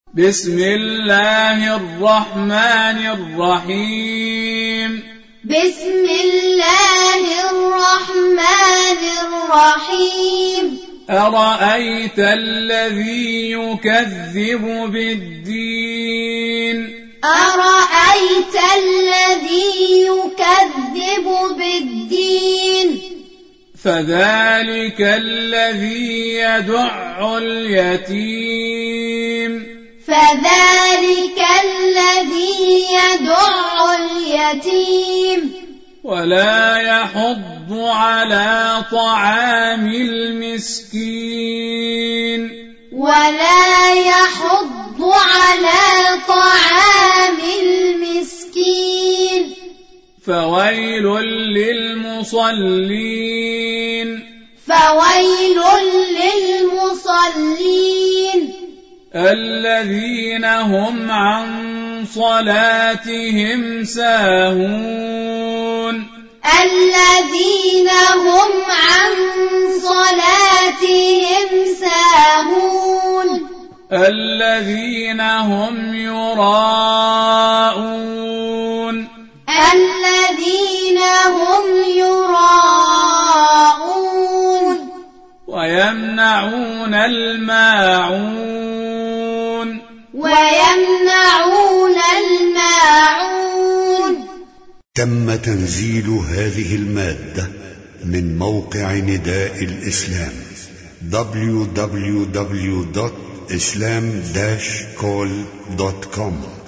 بسم الله الرحمن الرحيم. بسم الله الرحمن الرحيم. أرأيت الذي يكذب بالدين. أرأيت الذي يكذب بالدين. فذلك الذي يدع اليتيم. فذلك الذي يدع اليتيم. ولا يحض على طعام المسكين. ولا يحض على طعام المسكين. فويل للمصلين. فويل للمصلين. الذين هم عن صلاتهم ساهون. الذين هم عن صلاتهم ساهون. الذين هم يراءون. الذين هم يراءون. ويمنعون الماعون. ويمنعون الماعون. تم تنزيل هذه المادة من موقع نداء الإسلام www.islam-call.com